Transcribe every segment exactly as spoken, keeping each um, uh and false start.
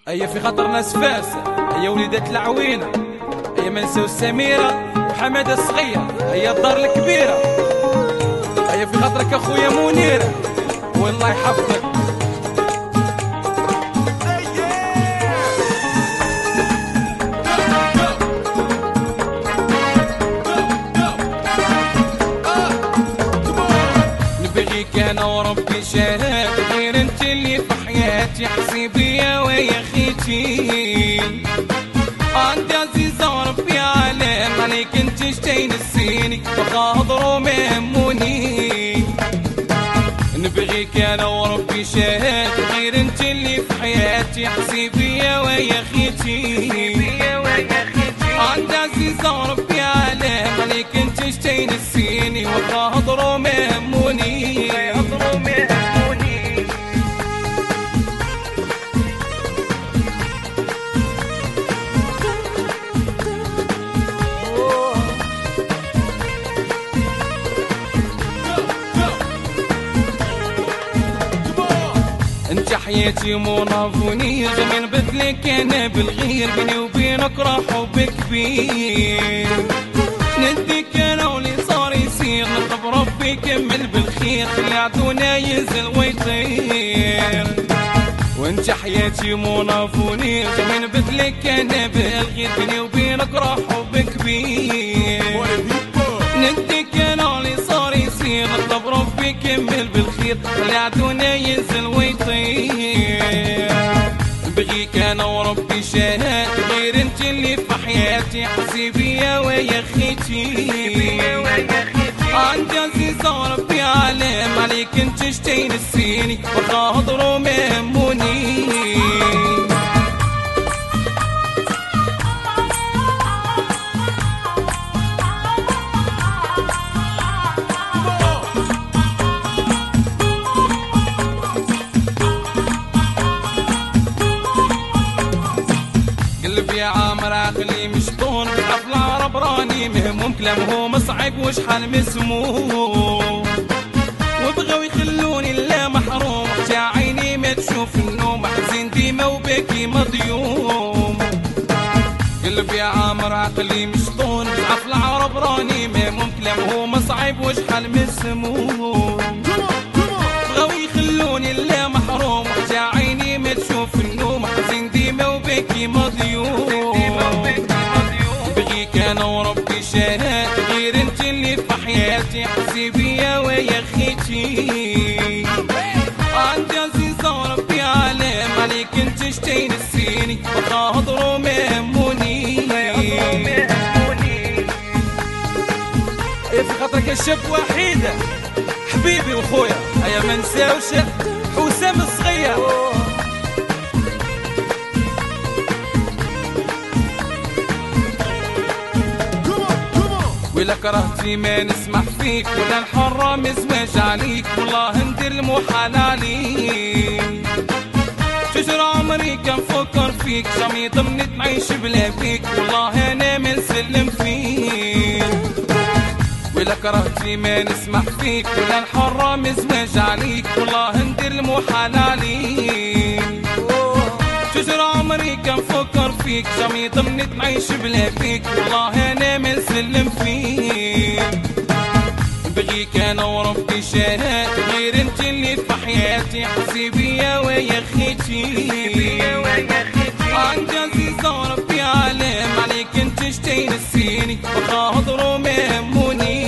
أيا في خاطر ناس فاسة، أيا وليدات العوينة، أيا منسى السميرة وحمادة الصغير، أيا الدار الكبيرة، أيا في خاطرك أخويا منيرة والله يحفظك. نبغيك أنا وربي شهاد، غير انت اللي في حياتي، حسي بيا ويا خيتي. انت عزيزة وربي عالم عليك، انت شتي نسيني بخاطر وما يهموني. نبغيك انا وربي شاهد، غير انت اللي في حياتي، حسي بيا ويا خيتي. انت عزيزة وربي عالم عليك، انت شتي نسيني بخاطر وما يهموني. انت حياتي منافوني، زمان بدلك انا بالغير، بيني وبينك راه حب كبير. نديك انا واللي صار يصير، نطلب ربي يكمل بالخير، خلي عدونا ينزل ويطير. وانت حياتي منافوني، زمان بدلك انا بالغير، بيني وبينك راه حب كبير. نديك انا واللي صار يصير، نطلب ربي يكمل بالخير، خلي عدونا ينزل ويطير. بغيك انا وربي شهاد، غير انت اللي في حياتي، حسي بيا ويا خيتي. انت عزيزة وربي عالم عليك، انت شتي نسيني بخاطر وما يهموني. قلبي عامر عقلي مشطون، بحفل العرب راني مهموم، كلامهم صعب وشحال مسموم، وبغاو يخلوني لا محروم، حتى عيني ما تشوف النوم، حزين ديما وباكي مضيوم. قلبي عامر عقلي مشطون، بحفل العرب راني مهموم، كلامهم صعب وشحال مسموم، بغاو يخلوني لا محروم، حتى عيني ما تشوف النوم، حزين ديما وباكي مضيوم. بغيك انا وربي شهاد، غير انت اللي في حياتي، حسي بيا ويا خيتي. انت عزيزة وربي عالم عليك، انت شتي نسيني بخاطر وما يهموني. في خاطرك الشاب وحيدة حبيبي وخويا، ايا ما نساوش حسام الصغير. ولا كرهتي ما نسمح فيك، ولا نحرم زواج عليك، والله ندير المحال عليك. شجر عمري كنفكر فيك، جامي ضمني تعيش بلا بيك، والله انا ما نسلم فيك. ولا كرهتي ما نسمح فيك، ولا نحرم زواج عليك، والله ندير المحال عليك. شجر عمري كنفكر فيك، جامي ضمني تعيش بلا بيك، والله انا ما نسلم فيك. بغيك انا وربي شهاد، غير انت اللي في حياتي، حسي بيا ويا خيتي. انت عزيزة وربي عالم عليك، انت شتي نسيني بخاطر وما يهموني.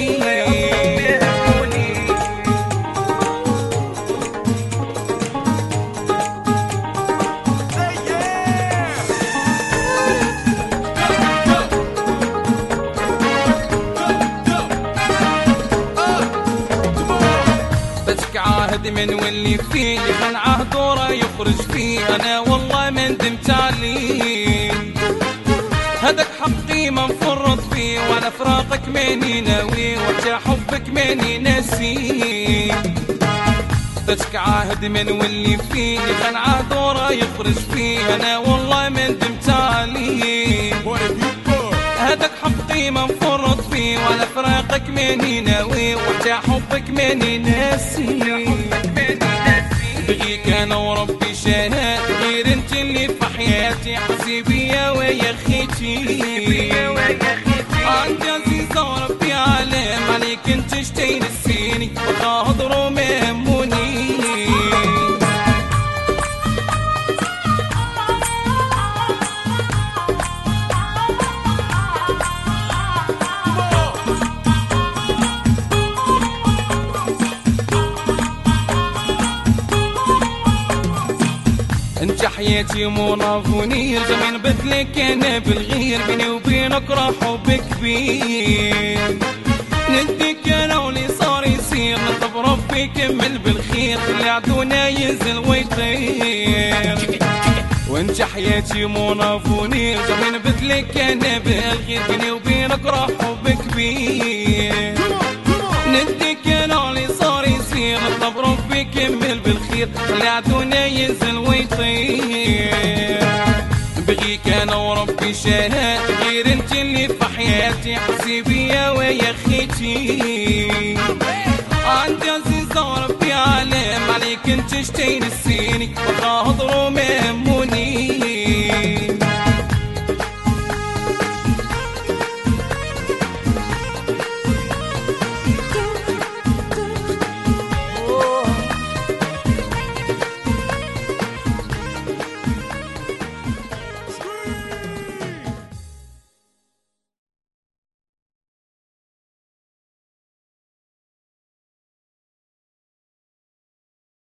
عهد من واللي فيه، خان عهد ورا يخرج فيه، انا والله ما ندمت عليه. هداك حقي ما نفرط فيه، ولا فراقك ماني ناوي، وحتى حبك ماني ناسي. خدتك عهد من واللي فيه، خان عهد ورا يخرج فيه، انا والله ما ندمت عليه. هداك حقي ما نفرط فيه، ولا فراقك ماني ناوي، وحتى حبك ماني ناسي. بغيك انا وربي شهاد غير انت اللي في حياتي حسي بيا ويا خيتي انت عزيزة وربي عالم عليك انت شتي نسيني وخاضروا ما يهموني انت حياتي مناف ونير زمان بدلك انا بالغير بيني وبينك راه حب كبير نديك انا واللي صار يصير نطلب ربي يكمل بالخير خلي عدونا ينزل ويطير وانت حياتي مناف ونير زمان بدلك انا بالغير بيني وبينك راه حب كبير نديك انا واللي صار يصير نطلب ربي يكمل بالخير خلي عدونا ينزل ويطير بغيك انا وربي شهاد غير انت اللي في حياتي حسي بيا ويا خيتي انت عزيزة وربي عالم عليك انت شتي نسيني وخاضروا